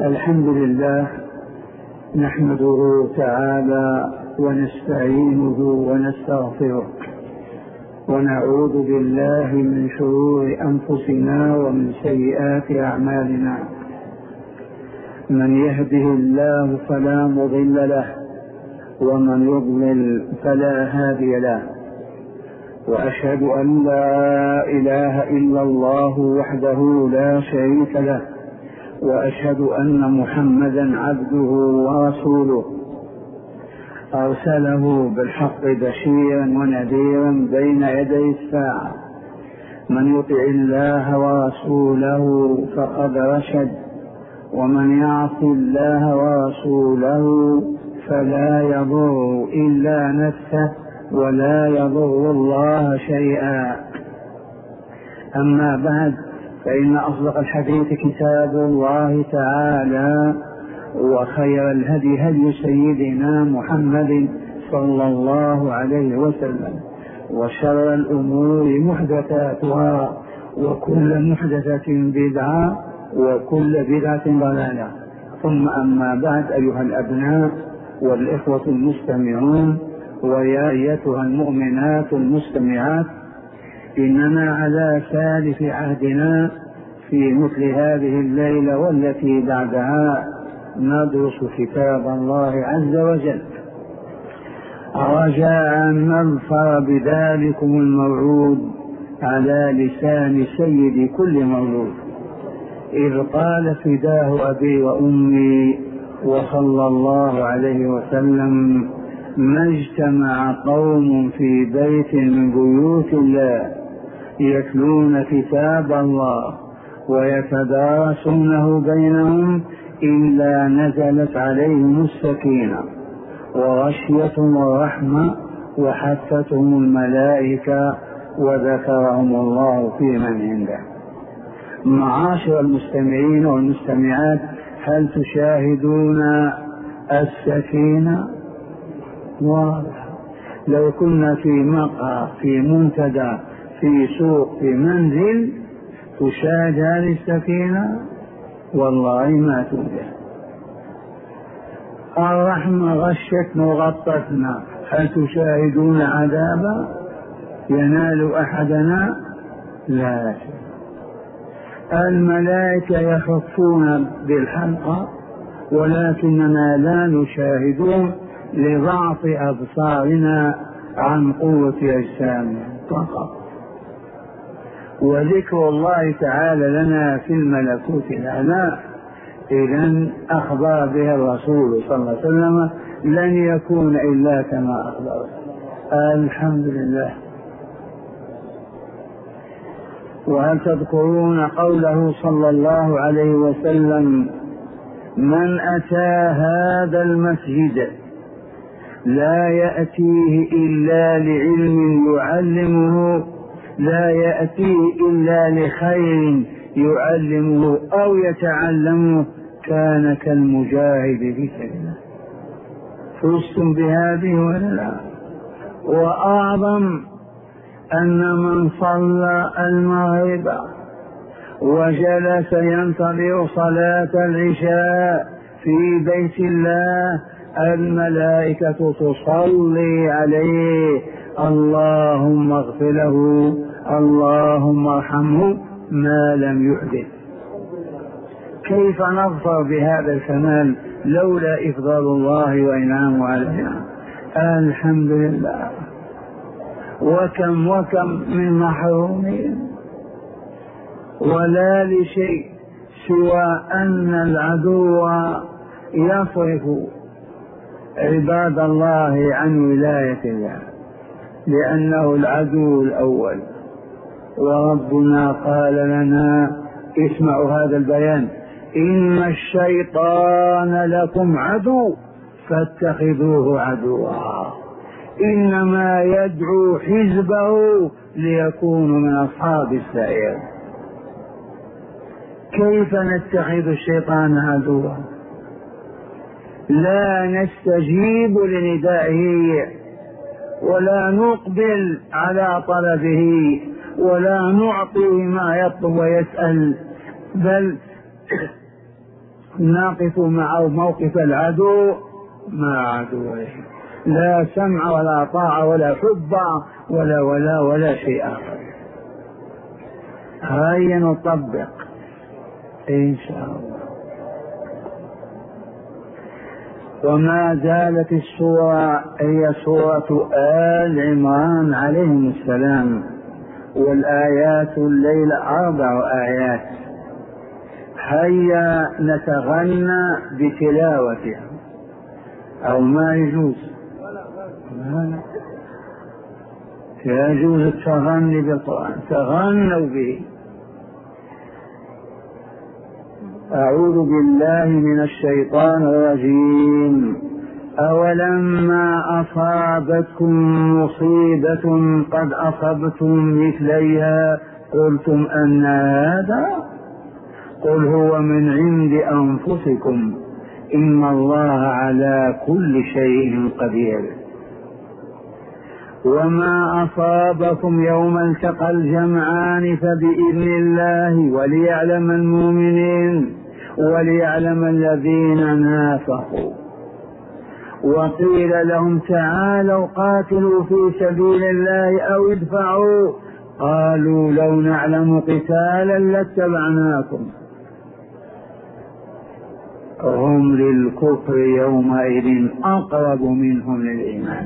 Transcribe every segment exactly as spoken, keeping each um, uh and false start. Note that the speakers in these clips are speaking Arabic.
الحمد لله نحمده تعالى ونستعينه ونستغفره ونعوذ بالله من شرور أنفسنا ومن سيئات أعمالنا. من يهده الله فلا مضل له ومن يضلل فلا هادي له، وأشهد أن لا إله إلا الله وحده لا شريك له، وأشهد أن محمدا عبده ورسوله أرسله بالحق بشيرا ونذيرا بين يدي الساعة. من يطع الله ورسوله فقد رشد، ومن يعص الله ورسوله فلا يضر إلا نفسه ولا يضر الله شيئا. أما بعد، فإن أصدق الحديث كتاب الله تعالى، وخير الهدي هدي سيدنا محمد صلى الله عليه وسلم، وشر الأمور محدثاتها، وكل محدثة بدعة، وكل بدعة ضلالة. ثم أما بعد، أيها الأبناء والإخوة المستمعون ويا أيتها المؤمنات المستمعات، إننا على ثالث عهدنا في مثل هذه الليلة والتي بعدها ندرس كتاب الله عز وجل، رجاء أن نظفر بذلكم الموعود على لسان سيد كل مولود، إذ قال فداه أبي وأمي وصلى الله عليه وسلم: ما اجتمع قوم في بيت من بيوت الله يتلون كتاب الله ويتدارسونه بينهم إلا نزلت عليهم السكينة وغشيتهم الرحمة وحفتهم الملائكة وذكرهم الله في من عنده. معاشر المستمعين والمستمعات، هل تشاهدون السكينة؟ واضح. لو كنا في مقهى، في منتدى، في سوق، في منزل، تشاهد هذه السكينة؟ والله ما توجد. الرحمة غشتنا وغطتنا، هل تشاهدون عذابا ينال أحدنا؟ لا شيء. الملائكة يخفون بالحلقة ولكننا لا نشاهدون لضعف أبصارنا عن قوة أجسامنا فقط. وذكر الله تعالى لنا في الملكوت الأعلى إذن أخبر به الرسول صلى الله عليه وسلم لن يكون إلا كما أخبر. الحمد لله. وهل تذكرون قوله صلى الله عليه وسلم: من أتى هذا المسجد لا يأتيه إلا لعلم يعلمه، لا يأتيه إلا لخير يعلمه أو يتعلمه، كان كالمجاهد في سبيل الله. فزتم بهذه ولا لا؟ وأعظم أن من صلى المغرب وجلس ينتظر صلاة العشاء في بيت الله، الملائكة تصلي عليه: اللهم اغفر له، اللهم ارحمه ما لم يحدث. كيف نظفر بهذا الكمال لولا إفضال الله وإنعامه علينا؟ الحمد لله. وكم وكم من محرومين ولا لشيء سوى أن العدو يصرف عباد الله عن ولاية الله، لأنه العدو الأول. وربنا قال لنا: اسمعوا هذا البيان: إن الشيطان لكم عدو فاتخذوه عدوا، إنما يدعو حزبه ليكونوا من أصحاب السعير. كيف نتخذ الشيطان عدوا؟ لا نستجيب لندائه ولا نقبل على طلبه ولا نعطي ما يطلب ويسأل، بل نقف مع موقف العدو مع عدوه، لا سمع ولا طاعة ولا حب ولا ولا ولا شيء آخر. هيا نطبق إن شاء الله. وما زالت السورة هي سورة آل عمران عليهم السلام، والآيات الليلة أربع آيات. هيا نتغنى بتلاوتها أو ما يجوز؟ يجوز التغني بالقرآن، تغنوا به. أعوذ بالله من الشيطان الرجيم. أولما أصابتكم مصيبة قد أصبتم مثليها قلتم أن هذا قل هو من عند أنفسكم إن الله على كل شيء قدير. وما أصابكم يوم التقى الجمعان فبإذن الله وليعلم المؤمنين وليعلم الذين نافقوا. وقيل لهم تعالوا قاتلوا في سبيل الله أو ادفعوا قالوا لو نعلم قتالا لاتبعناكم. هم للكفر يومئذ أقرب منهم للإيمان.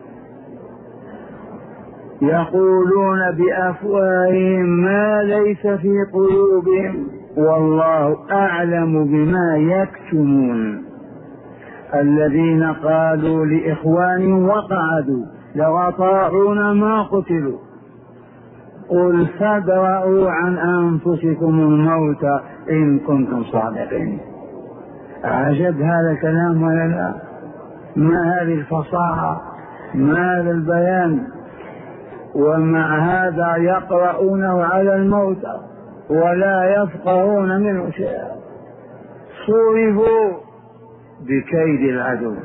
يقولون بأفواههم ما ليس في قلوبهم والله أعلم بما يكتمون. الذين قالوا لإخوانهم وقعدوا لو أطاعونا ما قتلوا قل فادرءوا عن أنفسكم الموت إن كنتم صادقين. عجب هذا الكلام ولا لا؟ ما هذه الفصاحة، ما هذا البيان؟ ومع هذا يقرؤونه على الموتى ولا يفقهون منه شيئا. صرفوا بكيد العدو.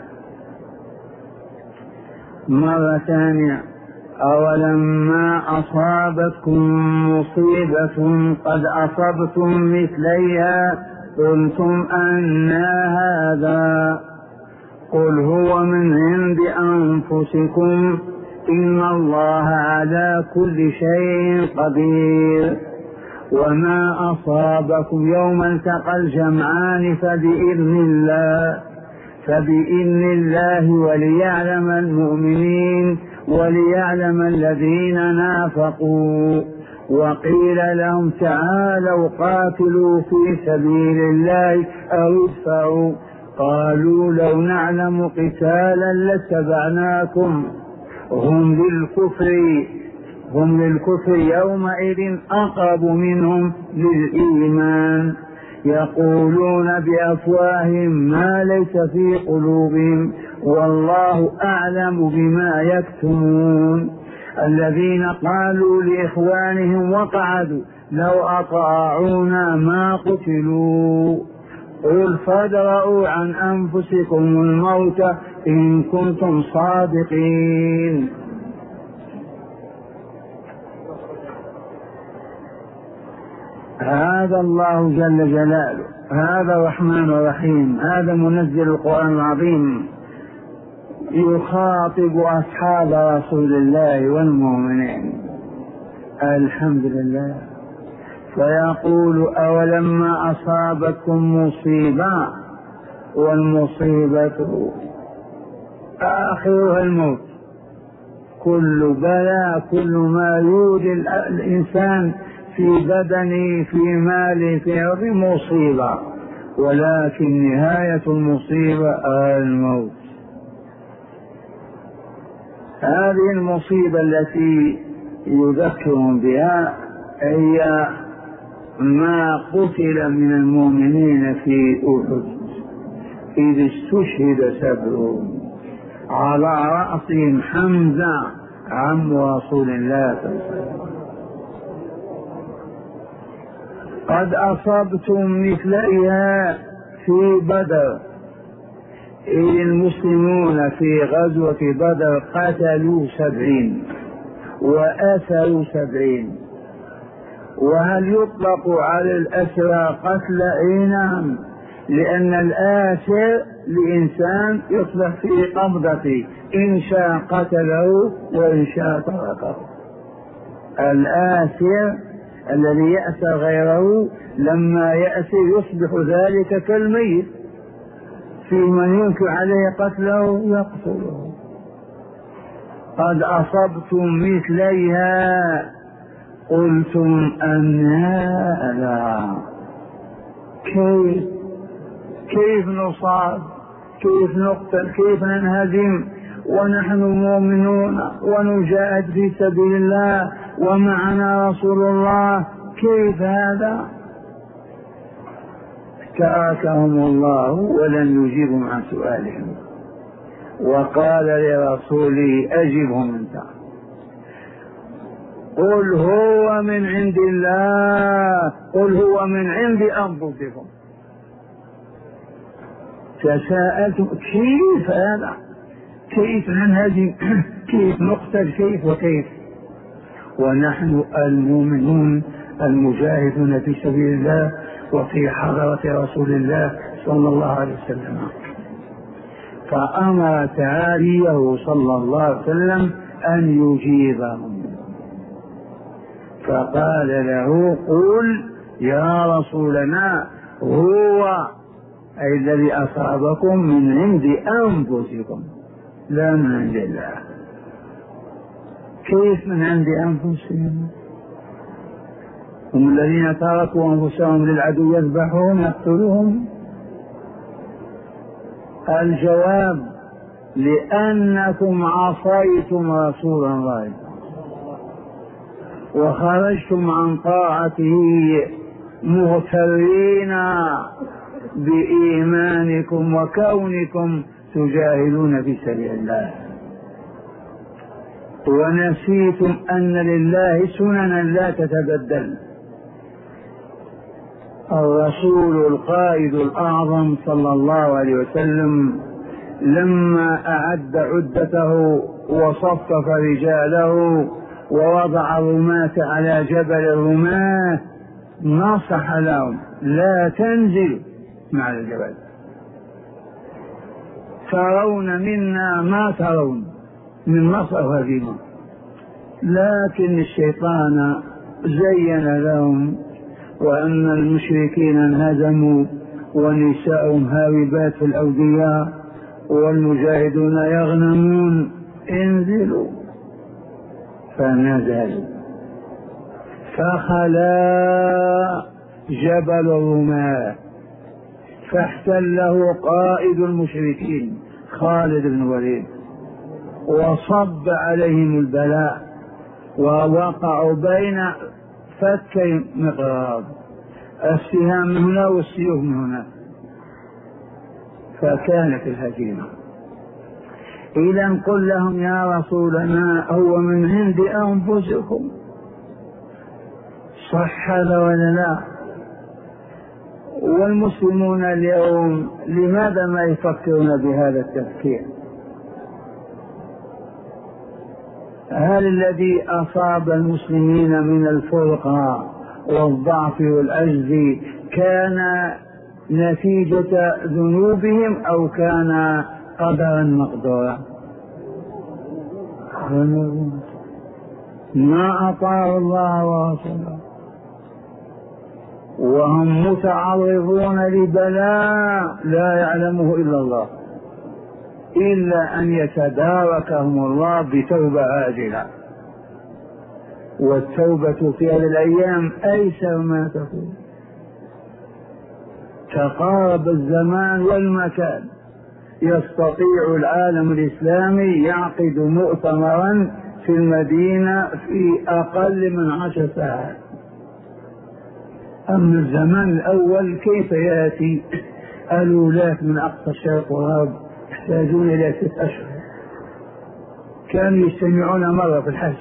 مرة ثانية. أولما أصابتكم مصيبة قد أصبتم مثليها قلتم أن هذا قل هو من عند أنفسكم إن الله على كل شيء قدير. وما أصابكم يوم التقى الجمعان فبإذن الله فبإذن الله وليعلم المؤمنين وليعلم الذين نافقوا. وقيل لهم تعالوا قاتلوا في سبيل الله أو ادفعوا قالوا لو نعلم قتالا لاتبعناكم. هم للكفر هم للكفر يومئذ أقرب منهم للإيمان. يقولون بأفواههم ما ليس في قلوبهم والله أعلم بما يكتمون. الذين قالوا لإخوانهم وقعدوا لو أطاعونا ما قتلوا قل فادرءوا عن أنفسكم الموت إن كنتم صادقين. هذا الله جل جلاله، هذا الرحمن الرحيم، هذا منزل القرآن العظيم يخاطب أصحاب رسول الله والمؤمنين. الحمد لله. فيقول أولما أصابتكم مصيبة، والمصيبة آخرها الموت. كل بلاء، كل ما يوجد الإنسان في بدنه في ماله في أرض مصيبة، ولكن نهاية المصيبة الموت. هذه المصيبة التي يذكرون بها هي ما قتل من المؤمنين في أحد إذ استشهد سبعون على رأسهم حمزة عم رسول الله صلى الله عليه وسلم. قد أصبتم مثلها في بدر إذ المسلمون في غزوة بدر قتلوا سبعين وأسروا سبعين. وهل يطلق على الأسرى قتل؟ نعم، لأن الآسر لإنسان يصبح في قبضته، إن شاء قتله وإن شاء تركه. الآسر الذي يأسر غيره لما يأسر يصبح ذلك كالميت، في من ينكر عليه قتله يقتله. قد أصبتم مثليها قلتم أنى لا. كيف كيف نصاب، كيف نقتل، كيف ننهزم ونحن مؤمنون ونجاهد في سبيل الله ومعنا رسول الله؟ كيف هذا؟ تركهم الله ولم يجيبهم عن سؤالهم، وقال لرسوله أجبهم أنت، قل هو من عند الله، قل هو من عند أنفسكم. تساءلتم كيف هذا، كيف ننهزم، كيف نقتل، كيف وكيف، ونحن المؤمنون المجاهدون في سبيل الله وفي حضرة رسول الله صلى الله عليه وسلم. فأمر تعاليه صلى الله عليه وسلم أن يجيبهم، فقال له قل يا رسولنا هو أي الذي أصابكم من عند أنفسكم لا من عند الله. كيف من عند أنفسهم؟ هم الذين تركوا أنفسهم للعدو يذبحون يقتلوهم. الجواب لأنكم عصيتم رسول الله وخرجتم عن طاعته مغترين بإيمانكم وكونكم تجاهدون في سبيل الله، ونسيتم أن لله سننا لا تتبدل. الرسول القائد الأعظم صلى الله عليه وسلم لما أعد عدته وصفف رجاله ووضع الرماة على جبل الرماة نصح لهم لا تنزلوا مع الجبل، ترون منا ما ترون من نصر وهزيمة، لكن الشيطان زين لهم وأن المشركين انهزموا ونساءهم هاوبات في الأودية والمجاهدون يغنمون، انزلوا. فنزلوا فخلا جبل الرماة فاحتله قائد المشركين خالد بن الوليد وصب عليهم البلاء ووقعوا بين فكي مقراض، السهام من هنا والسيوف من هنا، فكانت الهزيمة. إذا قل لهم يا رسولنا هو من عند أنفسكم، صح هذا ولا لا؟ والمسلمون اليوم لماذا ما يفكرون بهذا التفكير؟ هل الذي أصاب المسلمين من الفرقة والضعف والعجز كان نتيجة ذنوبهم أو كان قدرا مقدورا؟ ما أطاعوا الله ورسوله وهم متعرضون لبلاء لا يعلمه إلا الله، إلا أن يتداركهم الله بتوبة عاجلة، والتوبة في هذه الأيام أيسر ما تكون. تقارب الزمان والمكان، يستطيع العالم الإسلامي يعقد مؤتمرا في المدينة في أقل من عشر ساعات. أما الزمان الأول كيف يأتي الولاة من أقصى الشرق والغرب يحتاجون إلى ست أشهر، كانوا يجتمعون مرة في الحج.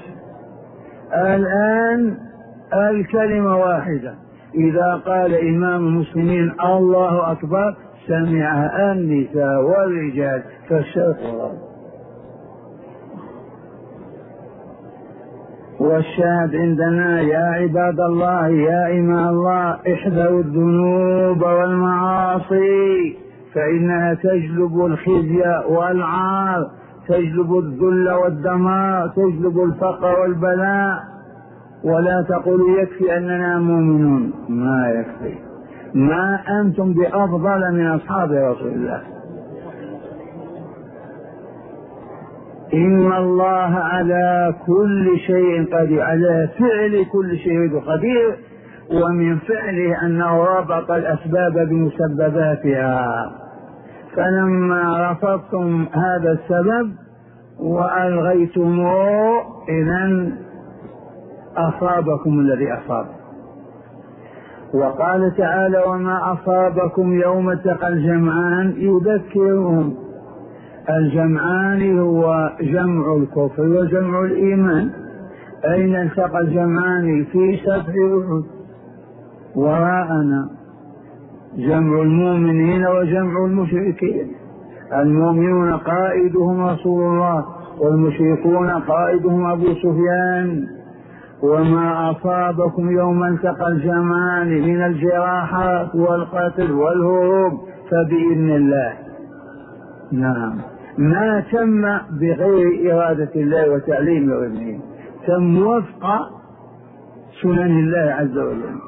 الآن الكلمة واحدة، إذا قال إمام المسلمين الله أكبر سمعها النساء والرجال في الشرق والغرب. والشاهد عندنا يا عباد الله يا إماء الله احذروا الذنوب والمعاصي فإنها تجلب الخزي والعار، تجلب الذل والدمار، تجلب الفقر والبلاء. ولا تقولوا يكفي أننا مؤمنون، ما يكفي، ما أنتم بأفضل من أصحاب رسول الله. إن الله على كل شيء قدير، على فعل كل شيء قدير، ومن فعله أنه ربط الأسباب بمسبباتها. فلما رفضتم هذا السبب وألغيتموه إذن أصابكم الذي أصاب. وقال تعالى وما أصابكم يوم التقى الجمعان يذكرهم. الجمعان هو جمع الكفر وجمع الإيمان. أين التقى الجمعان؟ في سفح أحد. وراءنا جمع المؤمنين وجمع المشركين. المؤمنون قائدهم رسول الله والمشركون قائدهم أبو سفيان. وما أصابكم يوم التقى الجمعان من الجراحات والقتل والهروب فبإذن الله. نعم، ما تم بغير إرادة الله وتعليم وابنه، تم وفق سنن الله عز وجل.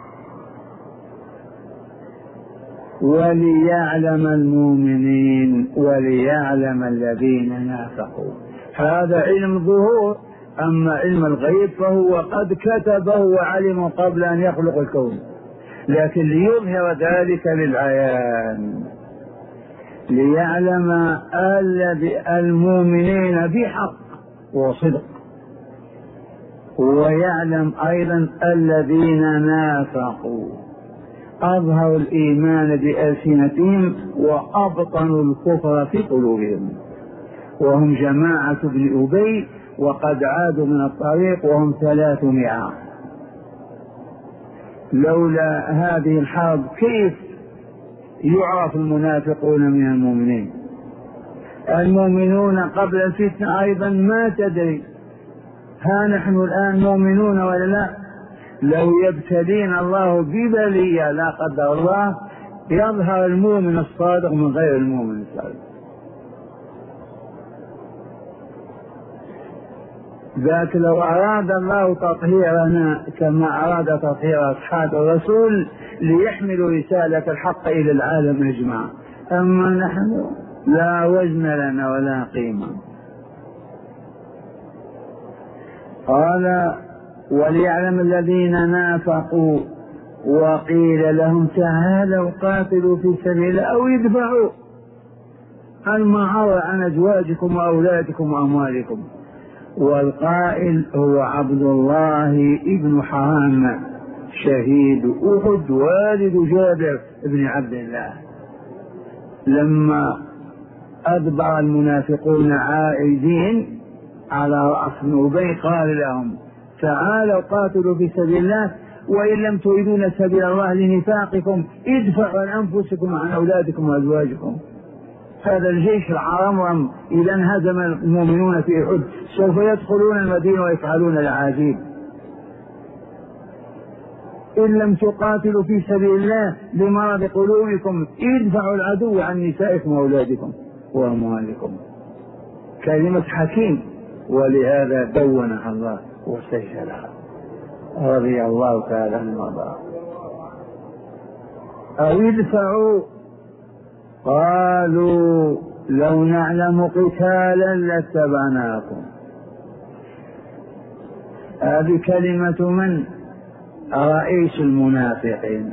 وليعلم المؤمنين وليعلم الذين نافقوا. هذا علم ظهور. أما علم الغيب فهو قد كتبه وعلمه قبل أن يخلق الكون، لكن ليظهر ذلك للعيان، ليعلم المؤمنين بحق وصدق، ويعلم أيضا الذين نافقوا أظهروا الإيمان بألسنتهم وأبطنوا الكفر في قلوبهم، وهم جماعة ابن أبي، وقد عادوا من الطريق وهم ثلاثمائة. لولا هذه الحرب كيف يعرف المنافقون من المؤمنين؟ المؤمنون قبل الفتنة أيضا ما تدري. ها نحن الآن مؤمنون ولا لا؟ لو يبتلينا الله ببلية لا قدر الله يظهر المؤمن الصادق من غير المؤمن الصادق. ذاك لو أراد الله تطهيرنا كما أراد تطهير أصحاب الرسول ليحملوا رسالة الحق إلى العالم أجمع، أما نحن لا وزن لنا ولا قيمة. قال وليعلم الذين نافقوا وقيل لهم تعالوا قاتلوا في سبيل الله أو يدفعوا المعار عن أزواجكم وأولادكم وأموالكم. والقائل هو عبد الله ابن حرام شهيد أحد والد جابر بن عبد الله. لما أدبر المنافقون عائدين على رأس بن أبي قال لهم تعالوا قاتلوا في سبيل الله وإن لم تريدون سبيل الله لنفاقكم ادفعوا عن أنفسكم وعن أولادكم وأزواجكم. هذا الجيش العرمرم إذا انهزم المؤمنون في أحد سوف يدخلون المدينة ويفعلون العجيب. إن لم تقاتلوا في سبيل الله لمرض قلوبكم ادفعوا العدو عن نسائكم وأولادكم وأموالكم. كلمة حكيم، ولهذا دونها الله وسجلها رضي الله تعالى عنه وارضاه. أو يدفعوا قالوا لو نعلم قتالا لاتبعناكم. هذه كلمة من؟ رئيس المنافقين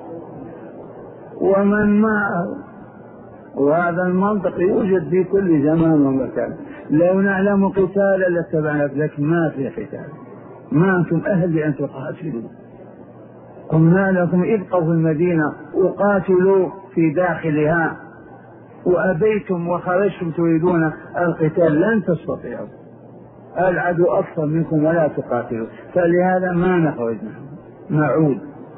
ومن معه، وهذا المنطق يوجد في كل زمان ومكان. لو نعلم قتالا لاتبعناكم، لكن ما في قتال، ما أنتم أهل لأن تقاتلوا. قلنا لكم ابقوا في المدينة وقاتلوا في داخلها، وأبيتم وخرجتم تريدون القتال لن تستطيعوا، العدو أكثر منكم ولا تقاتلوا، فلهذا ما نخرج نعود.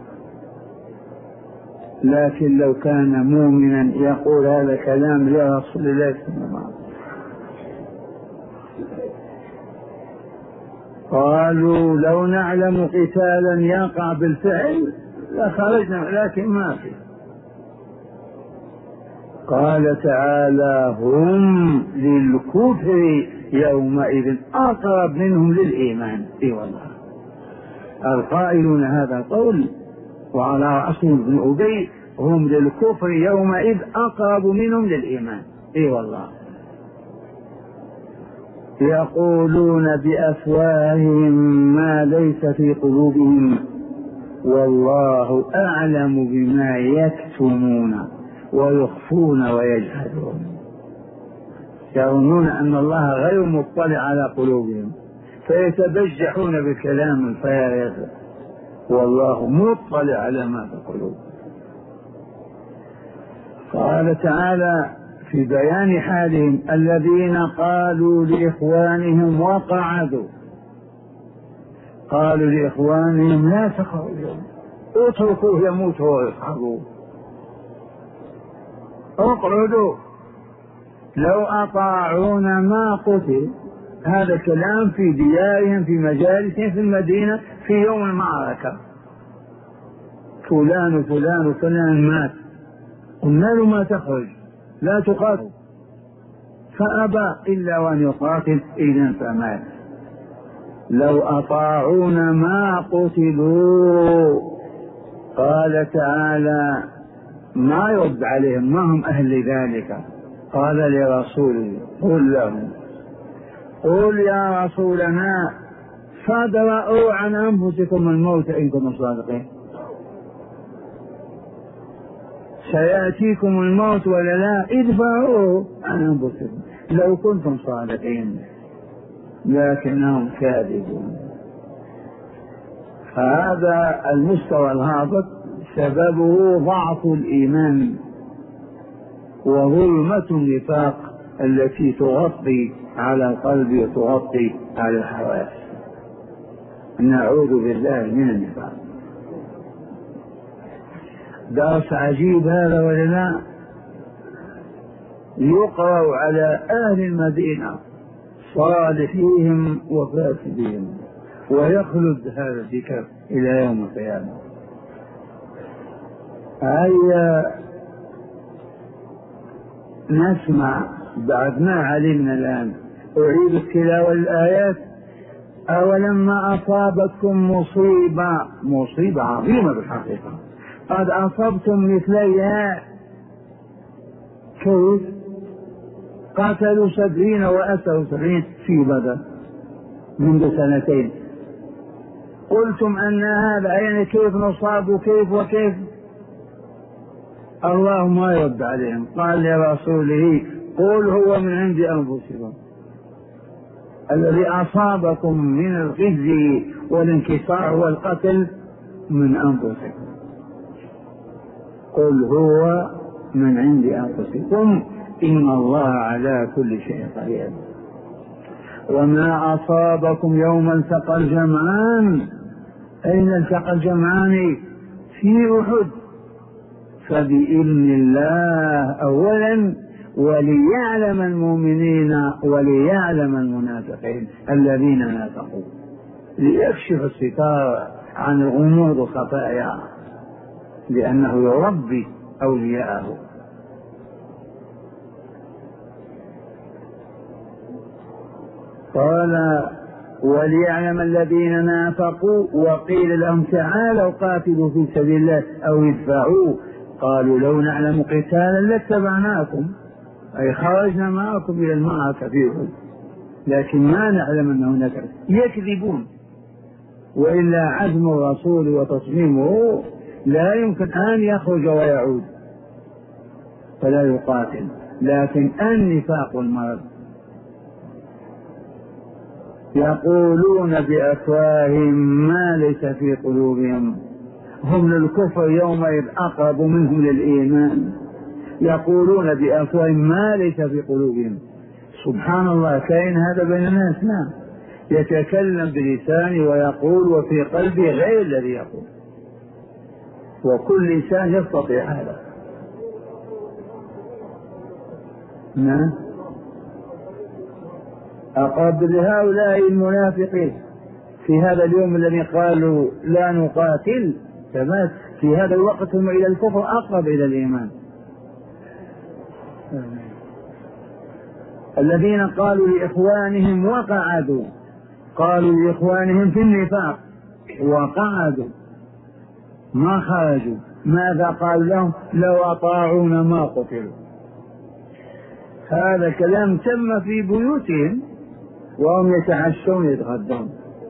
لكن لو كان مؤمنا يقول هذا كلام لرسول الله صلى الله عليه وسلم. قالوا لو نعلم قتالا يقع بالفعل لخرجنا، لكن ما في. قال تعالى هم للكفر يومئذ أقرب منهم للإيمان. اي والله القائلون هذا القول وعلى رأسهم ابن أبي هم للكفر يومئذ أقرب منهم للإيمان. اي والله يقولون بأفواههم ما ليس في قلوبهم والله أعلم بما يكتمون ويخفون ويجهدون. يظنون أن الله غير مطلع على قلوبهم فيتبجحون بكلام الفارغ، والله مطلع على ما في القلوب. قال تعالى في بيان حالهم الذين قالوا لإخوانهم وقعدوا، قالوا لإخوانهم لا تخرجوا اتركوه يموت ويصحبوا، اقعدوا لو أطاعونا ما قتل. هذا كلام في ديارهم في مجالسهم في المدينة في يوم المعركة، فلان وفلان وفلان مات، قلنا له ما تخرج لا تقاتل، فأبى إلا وأن يقاتل إذن فمات. لو أطاعونا ما قتلوا. قال تعالى ما يرد عليهم، ما هم أهل ذلك. قال لرسوله قل لهم قل يا رسولنا فادرؤوا عن أنفسكم الموت إن كنتم صادقين. سيأتيكم الموت ولا لا؟ ادفعوا عن أنفسكم لو كنتم صادقين، لكنهم كاذبون. فهذا المستوى الهابط سببه ضعف الإيمان وظلمة النفاق التي تغطي على القلب وتغطي على الحواس. نعوذ بالله من النفاق. درس عجيب هذا ولا لا؟ يقرأ على أهل المدينة صالحيهم وفاسدين، ويخلد هذا الذكر إلى يوم القيامة. هيا نسمع بعد ما علمنا الآن. أعيد التلاوة الآيات. أولما أصابتكم مصيبة، مصيبة عظيمة بالحقيقة، قد أصبتم مثليها. كيف؟ قتلوا سبعين وأسروا سبعين في بدر منذ سنتين. قلتم أن هذا يعني كيف نصاب وكيف وكيف. الله ما يرد عليهم، قال لرسوله قل هو من عند أنفسكم. الذي أصابكم من الخزي والانكسار والقتل من أنفسكم، قل هو من عند أنفسكم إن الله على كل شيء قدير. وما أصابكم يوم التقى الجمعان، أين التقى الجمعان؟ في أحد. فبإذن الله أولا وليعلم المؤمنين وليعلم المنافقين الذين نافقوا، ليكشف الستار عن الغموض والخفايا، لأنه يربي أولياءه. قال وليعلم الذين نافقوا وقيل لهم تعالوا قاتلوا في سبيل الله أو ادفعوا، قالوا لو نعلم قتالا لاتبعناكم، أي خرجنا معكم إلى المعركة فيهم، لكن ما نعلم أن هناك. يكذبون، وإلا عزم الرسول وتصميمه لا يمكن أن يخرج ويعود فلا يقاتل، لكن النفاق المرض. يقولون بأفواههم ما ليس في قلوبهم، هم للكفر يومئذ أقرب منهم للإيمان. يقولون بأفواههم ما ليس في قلوبهم. سبحان الله، كائن هذا بين الناس. نعم، يتكلم بلسانه ويقول وفي قلبه غير الذي يقول، وكل إنسان يستطيع هذا. نعم، أقرب لهؤلاء المنافقين في هذا اليوم الذي قالوا لا نقاتل، ثبات في هذا الوقت هم إلى الكفر أقرب إلى الإيمان. الذين قالوا لإخوانهم وقعدوا، قالوا لإخوانهم في النفاق وقعدوا ما خرجوا، ماذا قال لهم؟ لو أطاعونا ما قتلوا. هذا كلام تم في بيوتهم وهم يتعشون يتغدون،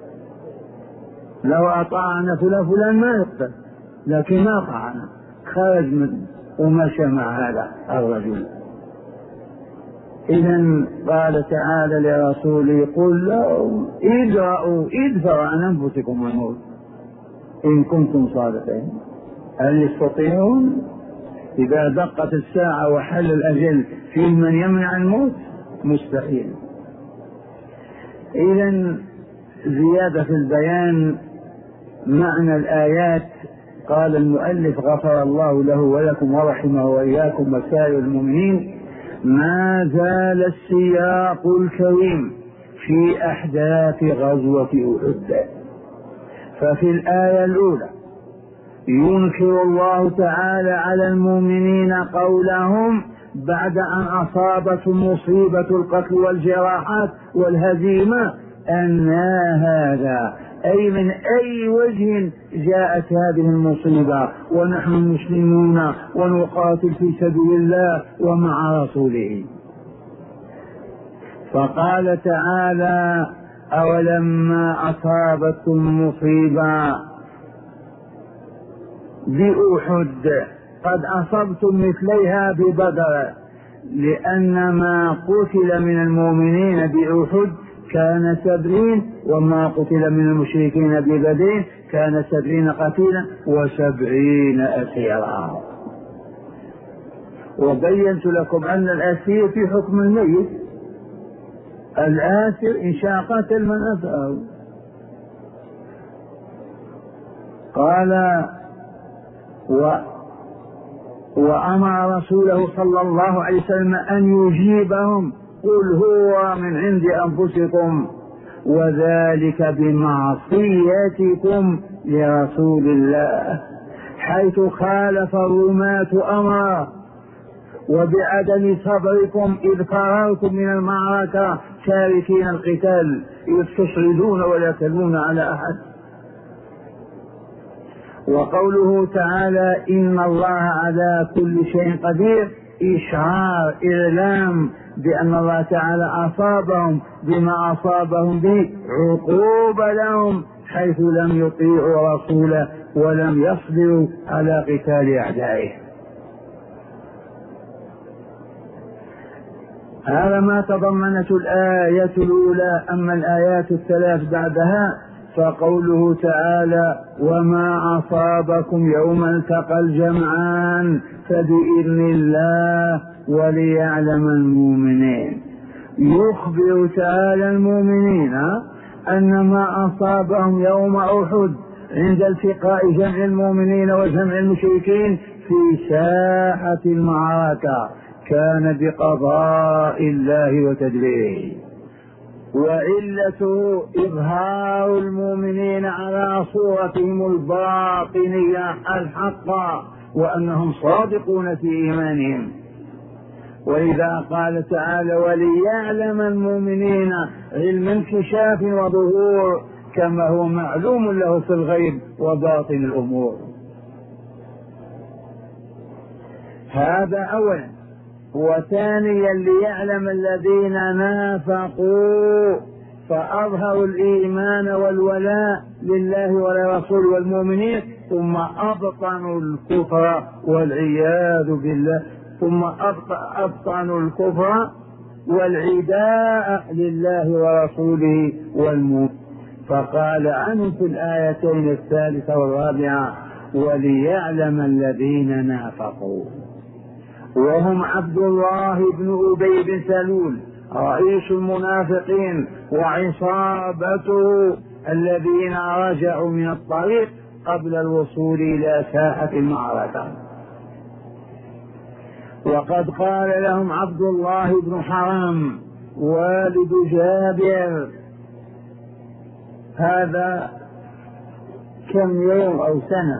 لو أطاعنا فلان فلان ما يقتل، لكن ما أطاعنا، خرج من ومشى مع هذا الرجل. إذن قال تعالى لرسوله قل لهم ادرأوا ادفعوا عن أنفسكم الموت إن كنتم صادقين. هل يستطيعون؟ إذا دقت الساعة وحل الأجل في من يمنع الموت؟ مستحيل. إذن زيادة في البيان معنى الآيات. قال المؤلف غفر الله له ولكم ورحمه وإياكم وسائر المؤمنين: ما زال السياق الكريم في أحداث غزوة أحد. ففي الآية الأولى ينكر الله تعالى على المؤمنين قولهم بعد أن أصابتهم مصيبة القتل والجراحات والهزيمة أن هذا أي من أي وجه جاءت هذه المصيبة ونحن مسلمون ونقاتل في سبيل الله ومع رسوله. فقال تعالى: أولما أصابتكم مصيبة بأحد قد أصبتم مثليها ببدر، لأن ما قتل من المؤمنين بأحد كان سبعين، وما قتل من المشركين ببدر كان سبعين قتيلا وسبعين أسيرا. وبينت لكم أن الأسير في حكم الميت، الآسر إن شاء قتل من أسره. قال: و وأمر رسوله صلى الله عليه وسلم أن يجيبهم: قل هو من عند أنفسكم وذلك بمعصيتكم لرسول الله، حيث خالف الرماة أمره، وبعدم صبركم إذ فررتم من المعركة تاركين القتال إذ تصعدون ولا تلون على أحد. وقوله تعالى: إن الله على كل شيء قدير، إشعار إعلام بأن الله تعالى أصابهم بما أصابهم به عقوبة لهم، حيث لم يطيعوا رسوله ولم يصبروا على قتال أعدائه. هذا ما تضمنت الآية الأولى. أما الآيات الثلاث بعدها فقوله تعالى: وما أصابكم يوم التقى الجمعان فبإذن الله وليعلم المؤمنين. يخبر تعالى المؤمنين أن ما أصابهم يوم أحد عند التقاء جمع المؤمنين وجمع المشركين في ساحة المعركة كان بقضاء الله وتدبيره، وعلته إظهار المؤمنين على صورتهم الباطنية الحقة وأنهم صادقون في إيمانهم. وإذا قال تعالى: وليعلم المؤمنين، علم انكشاف وظهور كما هو معلوم له في الغيب وباطن الأمور. هذا أولا. وثانيا: ليعلم الذين نافقوا فأظهروا الإيمان والولاء لله ولرسوله والمؤمنين ثم أبطنوا الكفر والعياذ بالله، ثم أبطنوا الكفر والعداء لله ورسوله والمؤمنين. فقال عنه في الآيتين الثالثة والرابعة: وليعلم الذين نافقوا، وهم عبد الله بن أبي بن سلول رئيس المنافقين وعصابته الذين رجعوا من الطريق قبل الوصول إلى ساحة المعركة. وقد قال لهم عبد الله بن حرام والد جابر: هذا كم يوم أو سنة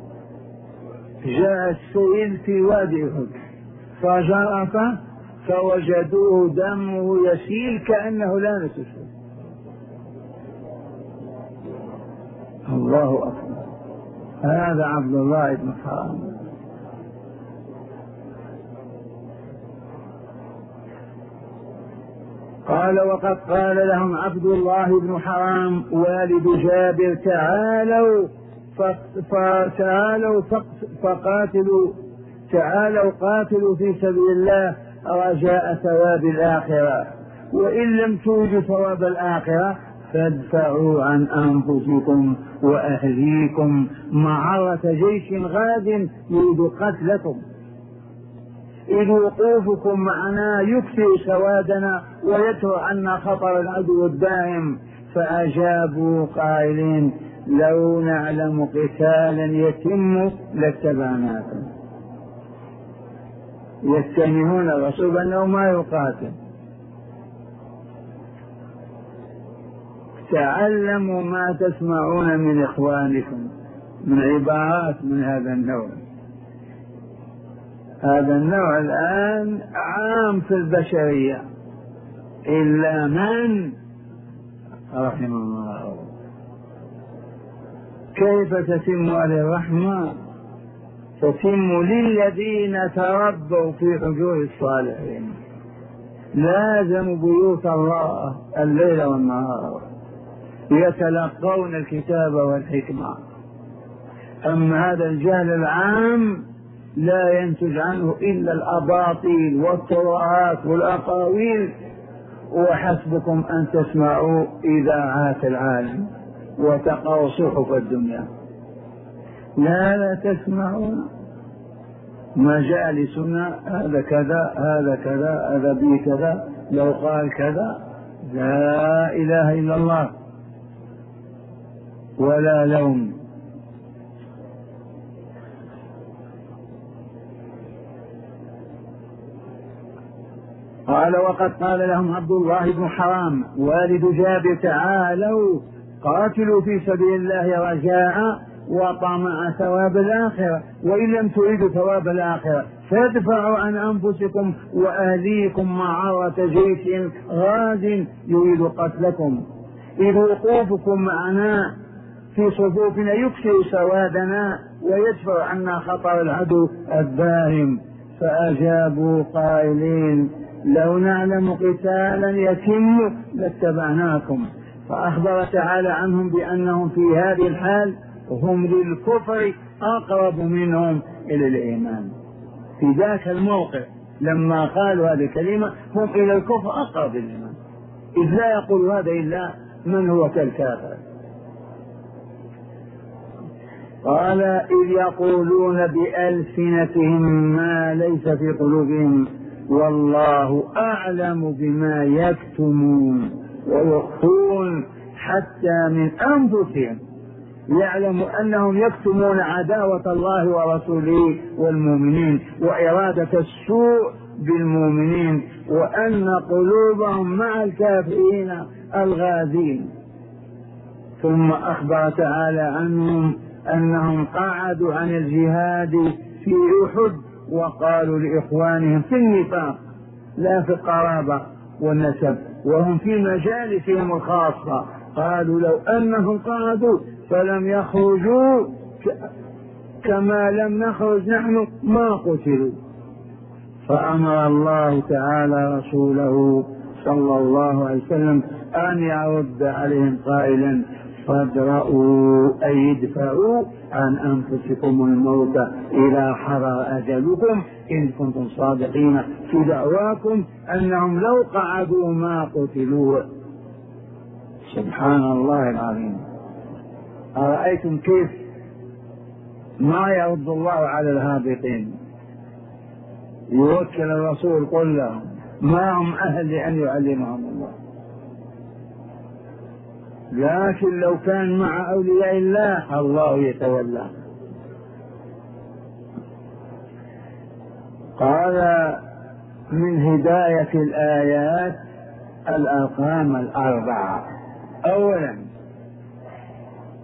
جاء السيل في وادي أحد فجرف فوجدوه دمه يسيل كأنه لا نسفه. الله أكبر. هذا عبد الله بن حرام. قال وقد قال لهم عبد الله بن حرام والد جابر تعالوا فتعالوا فقاتلوا تعالوا قاتلوا في سبيل الله رجاء ثواب الآخرة، وإن لم توجدوا ثواب الآخرة فادفعوا عن أنفسكم وأهليكم معرة جيش غاد يريد قتلكم، إذ وقوفكم معنا يكفي سوادنا ويدفع عنا خطر العدو الدائم. فأجابوا قائلين لو نعلم قتالا يتم لاتبعناكم. يتهمون الرسول بأنه ما يقاتل. تعلموا ما تسمعون من إخوانكم من عبارات من هذا النوع. هذا النوع الآن عام في البشرية إلا من رحم الله. كيف تتم على الرحمة؟ تتم للذين تربوا في حجور الصالحين، لازموا بيوت الله الليل والنهار، يتلقون الكتاب والحكمة. أما هذا الجهل العام لا ينتج عنه إلا الأباطيل والترهات والأقاويل، وحسبكم أن تسمعوا إذاعات العالم وتقرأوا صحف الدنيا. لا لا تسمعون مجالسنا هذا كذا هذا كذا هذا بي كذا لو قال كذا. لا إله إلا الله ولا لوم. قال وقد قال لهم عبد الله بن حرام والد جابر تعالوا قاتلوا في سبيل الله رجاء وطمع ثواب الآخرة، وإن لم تريدوا ثواب الآخرة فادفعوا عن أنفسكم وأهليكم معرة جيش غاد يريد قتلكم، إذ وقوفكم معنا في صفوفنا يكسر سوادنا ويدفع عنا خطر العدو الدائم. فأجابوا قائلين لو نعلم قتالا يتم لاتبعناكم. فأخبر تعالى عنهم بأنهم في هذه الحال هم للكفر أقرب منهم إلى الإيمان. في ذاك الموقع لما قالوا هذه الكلمة هم إلى الكفر أقرب الإيمان، إذ لا يقول هذا إلا من هو كالكافر. قال إذ يقولون بألسنتهم ما ليس في قلوبهم والله أعلم بما يكتمون ويخفون حتى من أنفسهم. يعلم أنهم يكتمون عداوة الله ورسوله والمؤمنين وإرادة السوء بالمؤمنين، وأن قلوبهم مع الكافرين الغازين. ثم أخبر تعالى عنهم أنهم قعدوا عن الجهاد في أحد وقالوا لإخوانهم في النفاق لا في القرابة والنسب وهم في مجالسهم الخاصة، قالوا لو أنهم قعدوا فلم يخرجوا كما لم نخرج نحن ما قتلوا. فأمر الله تعالى رسوله صلى الله عليه وسلم أن يرد عليهم قائلا فادرؤوا أي ادفعوا عن أنفسكم الموت إذا حضر أجلكم إن كنتم صادقين في دعواكم أنهم لو قعدوا ما قتلوا. سبحان الله العظيم. أرأيتم كيف ما يرد الله على الهابطين؟ يوكل الرسول قل لهم ما هم أهل لأن يعلمهم الله، لكن لو كان مع أولياء الله الله يتولى. قال من هداية الآيات الأرقام الأربعة. أولا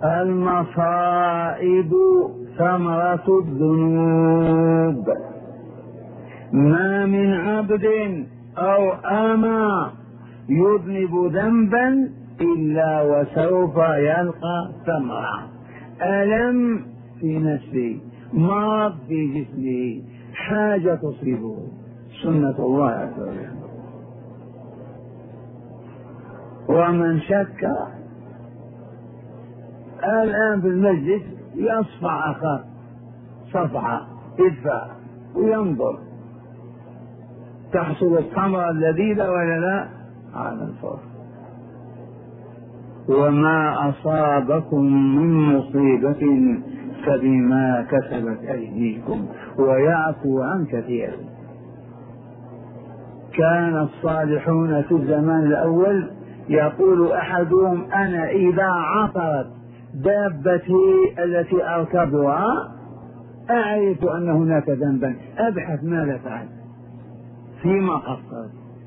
المصائب ثمرة الذنوب. ما من عبد أو أما يذنب ذنبا إلا وسوف يلقى ثمرة، ألم في نفسه، مرض في جسمه، حاجة تصيبه، سنة الله عز وجل. ومن شك الآن في المسجد يصفع أخاه صفعة، يدفع وينظر تحصل الثمرة اللذيذة ولا لا على الفور. وما أصابكم من مصيبة فبما كسبت أيديكم ويعفو عن كثير. كان الصالحون في الزمان الأول يقول أحدهم أنا إذا عثرت دابتي التي أركبها أعرف أن هناك ذنبا أبحث ماذا فعل فيما قصرت.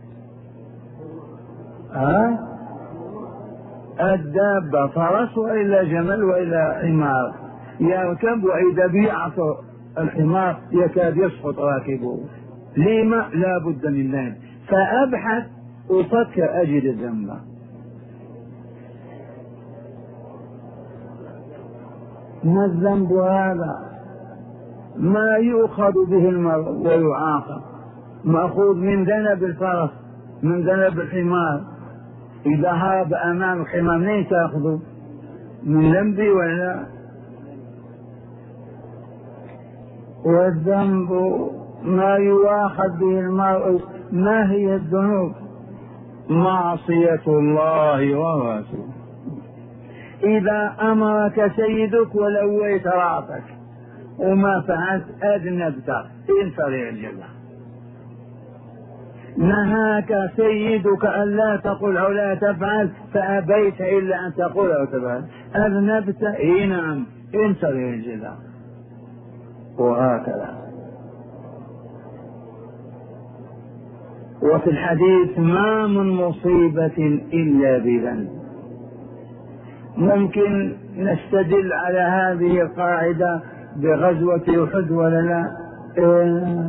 أه؟ الدابة فرس وإلا جمل وإلا حمار يركب، وإذا بيعثر الحمار يكاد يسقط راكبه. لما؟ لا بد من ذلك. فأبحث أفكر أجد الذنب. ما الذنب هذا؟ ما يؤخذ به المرء ويعاقب، مأخوذ من ذنب الفرس، من ذنب الحمار. إذا هرب أمام الحمار منين تأخذه؟ من ذنبي ولا؟ والذنب ما يؤاخذ به المرء. ما هي الذنوب؟ معصية الله ورسوله. إذا أمرك سيدك ولويت رأسك وما فعلت أذنبت انفرع الجنة. نهاك سيدك أن لا تقول أو لا تفعل فأبيت إلا أن تقول أو تفعل أذنبت. إيه نعم انفرع الجنة. وهكذا. وفي الحديث ما من مصيبة إلا بذنب. ممكن نستدل على هذه القاعدة بغزوة أحد ولا لا؟ إيه؟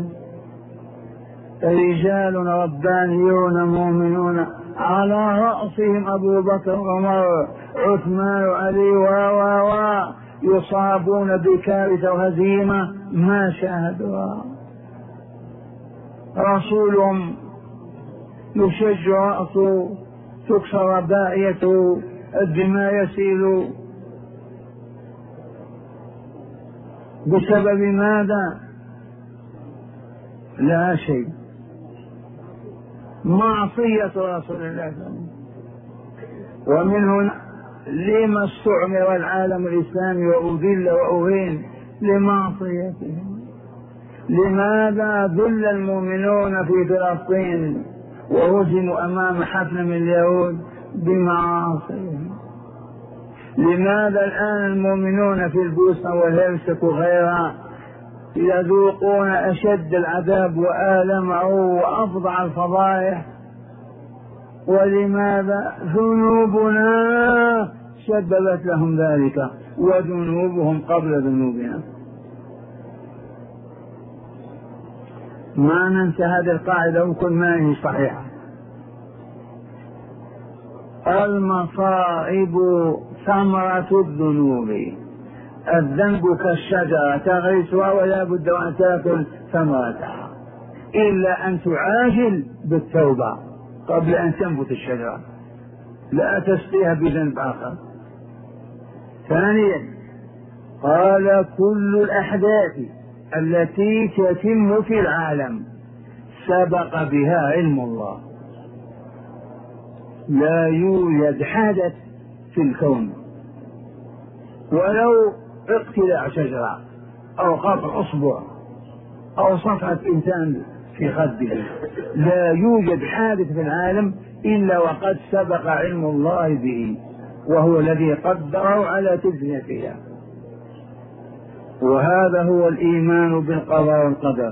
رجال ربانيون مؤمنون على رأسهم أبو بكر وعمر عثمان وعلي و و و يصابون بكارثة وهزيمة ما شاهدوها. رسولهم يشج رأسه، تكسر بائيته، الدماء يسيل. بسبب ماذا؟ لا شيء، معصية رسول الله. ومن هنا لما استعمر العالم الإسلامي وأذل وأهين؟ لمعصيته. لماذا ذل المؤمنون في فلسطين وهزموا أمام حفل من اليهود؟ بمعاصيهم. لماذا الآن المؤمنون في البوسنة والهرسك وغيرها يذوقون أشد العذاب وآلمه وأفظع الفضائح؟ ولماذا؟ ذنوبنا سببت لهم ذلك وذنوبهم قبل ذنوبنا. ما ننسى هذه القاعدة وكل ما هي صحيحة. المصائب ثمرة الذنوب. الذنب كالشجرة تغرسها ولا بد أن تأكل ثمرتها، إلا أن تعاجل بالتوبة قبل أن تنبت الشجرة، لا تسقيها بذنب آخر. ثانيا قال كل الأحداث التي تتم في العالم سبق بها علم الله. لا يوجد حدث في الكون ولو اقتلاع شجرة أو قطع أصبع أو صفعة إنسان في خده، لا يوجد حادث في العالم إلا وقد سبق علم الله به، وهو الذي قدره على تزييفها. وهذا هو الإيمان بالقضاء والقدر.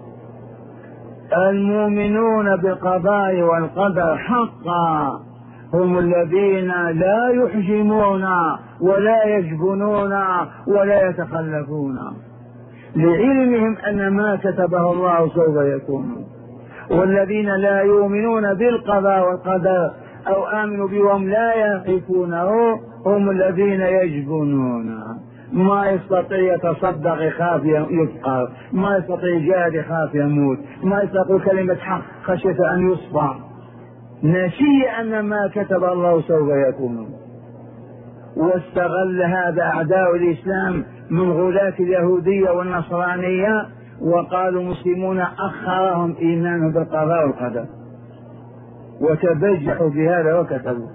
المؤمنون بالقضاء والقدر حقا هم الذين لا يحجمون ولا يجبنون ولا يتخلفون، لعلمهم أن ما كتبه الله سوف يكون. والذين لا يؤمنون بالقضاء والقدر أو آمنوا بهم لا يعرفونه هم الذين يجبنون، ما يستطيع يتصدق يخاف يفقر، ما يستطيع يجاهد يخاف يموت، ما يستطيع كلمة حق خشية أن يصفع، نسي أن ما كتب الله سوف يكون. واستغل هذا أعداء الإسلام من غلاة اليهودية والنصرانية وقالوا مسلمون أخرهم إيمانهم بالقضاء والقدر، وتبجحوا بهذا وكتبوا.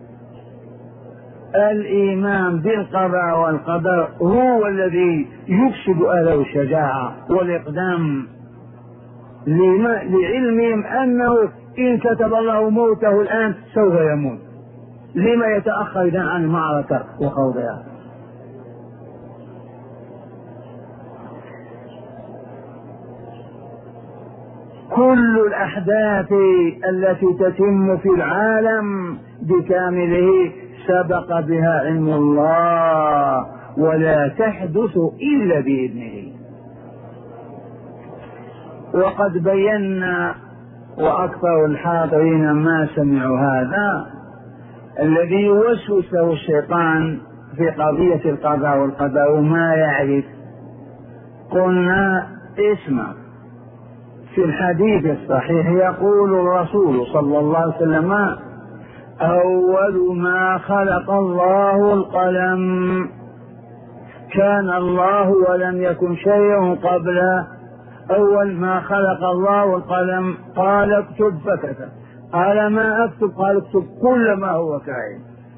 الإيمان بالقضاء والقدر هو الذي يكسب أهله الشجاعة والإقدام، لعلمهم أنه إن كتب الله موته الآن سوف يموت، لما يتأخر إذن عن المعركة وخوضها؟ كل الأحداث التي تتم في العالم بكامله سبق بها علم الله ولا تحدث إلا بإذنه. وقد بينا وأكثر الحاضرين ما سمعوا هذا الذي يوسوس له الشيطان في قضية القضاء والقدر وما يعرف. قلنا اسمع، في الحديث الصحيح يقول الرسول صلى الله عليه وسلم: أول ما خلق الله القلم، كان الله ولم يكن شيء قبله. أول ما خلق الله القلم قال اكتب فكتب، قال ما أكتب؟ قال اكتب كل ما هو كائن.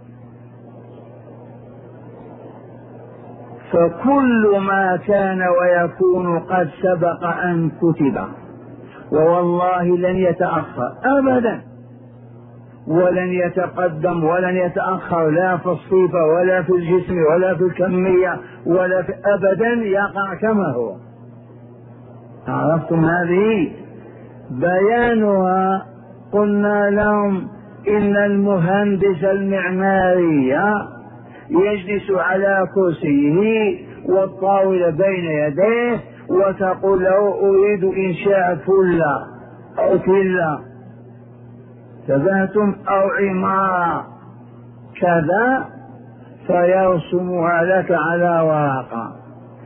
فكل ما كان ويكون قد سبق أن كتب، ووالله لن يتأخر أبدا ولن يتقدم ولن يتأخر، لا في الصفة ولا في الجسم ولا في الكمية ولا في أبدا، يقع كما هو. عرفتم هذه؟ بيانها قلنا لهم إن المهندس المعماري يجلس على كرسيه والطاولة بين يديه وتقول له أريد إنشاء فلة أو فيلا، تبهتم، أو عمارة كذا، فيرسمها لك على ورقة،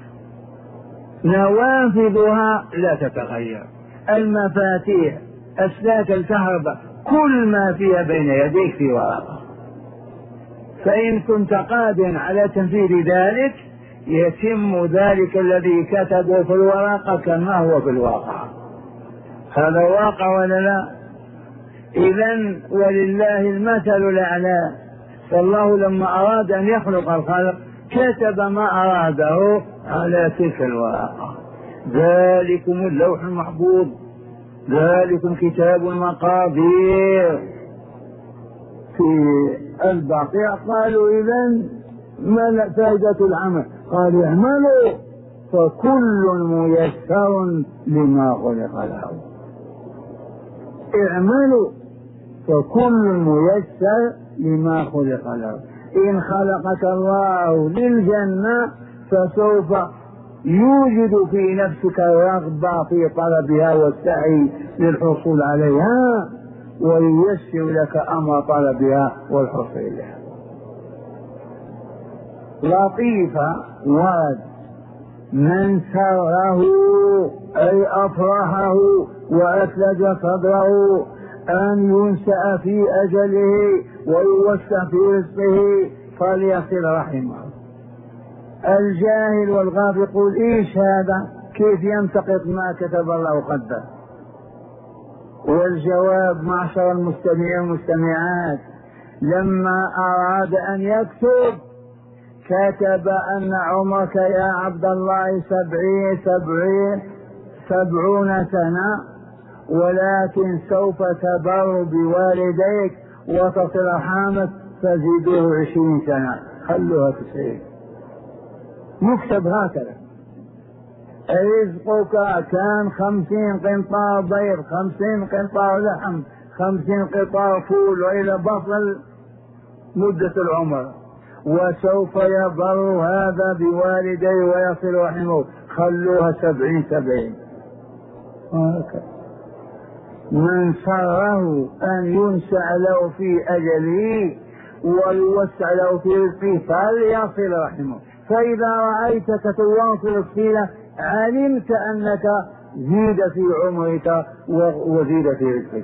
نوافذها لا تتغير، المفاتيح، أسلاك الكهرباء، كل ما فيها بين يديك في ورقة. فإن كنت قادرا على تنفيذ ذلك يتم ذلك الذي كتبه في الورقة كما هو في الواقع. هذا واقع ولا لا؟ إذن ولله المثل الأعلى. فالله لما أراد أن يخلق الخلق كتب ما أراده على تلك الورقة. ذلكم اللوح المحفوظ، ذلكم كتاب المقادير. في البقيع قالوا إذن ما فائدة العمل؟ قالوا اعملوا فكل ميسر لما خلق له. اعملوا فكل ميسر لما خلق له. إن خلقك الله للجنة فسوف يوجد في نفسك الرغبة في طلبها والسعي للحصول عليها، وييسر لك أمر طلبها والحصول لها. لطيفة ورد: من سره أي أفرحه وأثلج صدره أن ينسأ في أجله ويوسع في رزقه فليصل رحمه. الجاهل والغافل يقول إيش هذا؟ كيف ينتقد ما كتب الله قدر؟ والجواب معشر المستمعين والمستمعات: لما أراد أن يكتب كتب أن عمرك يا عبد الله سبعين سبعين سبعون سنة، ولكن سوف تبر بوالديك وتصل أرحامك فزيدوه عشرين سنة، خلوها تسعين. مكتب هكذا. رزقك كان خمسين قنطار بيض، خمسين قنطار لحم، خمسين قنطار فول، وإلى بطل مدة العمر، وسوف يبر هذا بوالديه ويصل رحمه، خلوها سبعين سبعين. من سره أن ينسع له في أجله ويوسع له في رزقه فليصل رحمه، فإذا رأيتك تواصل الصلة علمت أنك زيد في عمرك وزيد في رزقك.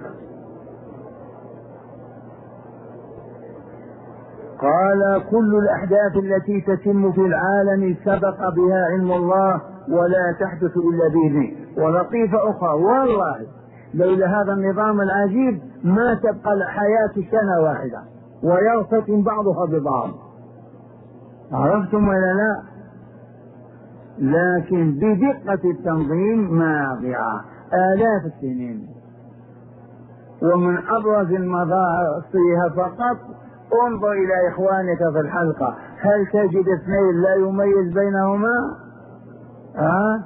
قال كل الأحداث التي تتم في العالم سبق بها علم الله ولا تحدث إلا بإذنه. ولطيفة أخرى، والله لولا هذا النظام العجيب ما تبقى الحياة سنة واحدة ويرتطم بعضها ببعض. عرفتم ولا لا؟ لكن بدقة التنظيم ماضية آلاف السنين. ومن أبرز المظاهر فيها فقط انظر إلى إخوانك في الحلقة، هل تجد اثنين لا يميز بينهما؟ أه؟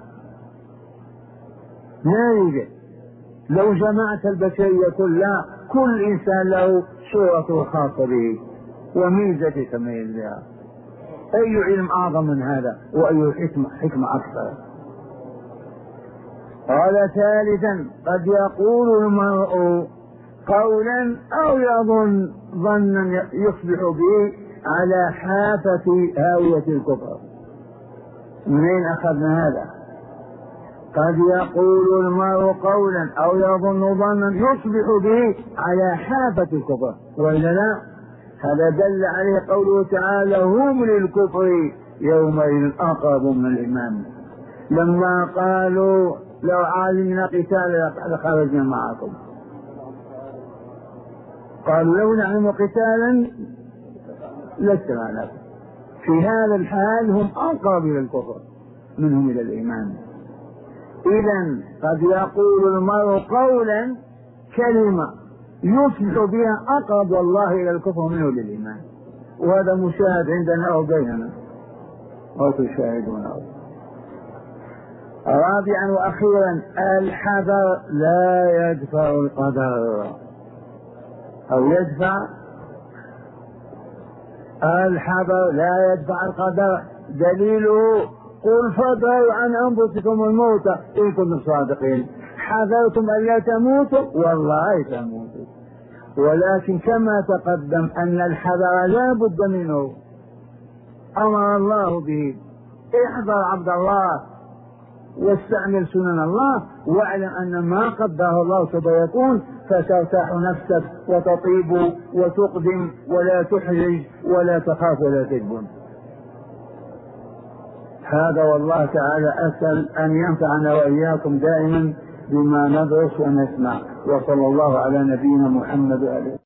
لا يوجد. لو جمعت البشرية كلها كل إنسان له صورته الخاصة به وميزة يتميز بها. أي علم أعظم من هذا وأي حكمة, حكمة أكثر. قال ثالثا قد يقول المرء قولا أو يظن ظنا يصبح به على حافة هاوية الكفر. منين أخذنا هذا؟ قد يقول المرء قولا أو يظن ظنا يصبح به على حافة الكفر، وإلا لا؟ هذا دل عليه قوله تعالى هم للكفر يومئذ أقرب من الإيمان. لما قالوا لو علمنا قتالا لخرجنا معكم، قالوا لو نعلم قتالا لاستمعنا. في هذا الحال هم أقرب إلى الكفر منهم إلى الإيمان. إذن قد يقول المرء قولا كلمة يصبح بها أقرب والله إلى الكفر منه للإيمان، وهذا مشاهد عندنا أو بيننا أو تشاهدونه. رابعا وأخيرا الحذر لا يدفع القدر أو يدفع الحذر لا يدفع القدر. دليله قل فادروا عن أنفسكم الموت إن كنتم صادقين. حذرتم أن لا تموتوا والله تموتوا، ولكن كما تقدم أن الحذر لا بد منه أمر الله به. احذر عبد الله واستعمل سنن الله واعلم أن ما قدره الله سوف يكون، فترتاح نفسك وتطيب وتقدم ولا تحرج ولا تخاف ولا تجبن. هذا والله تعالى أسأل أن ينفعنا وإياكم دائما بما ندرس ونسمع. وصلى الله على نبينا محمد وآله.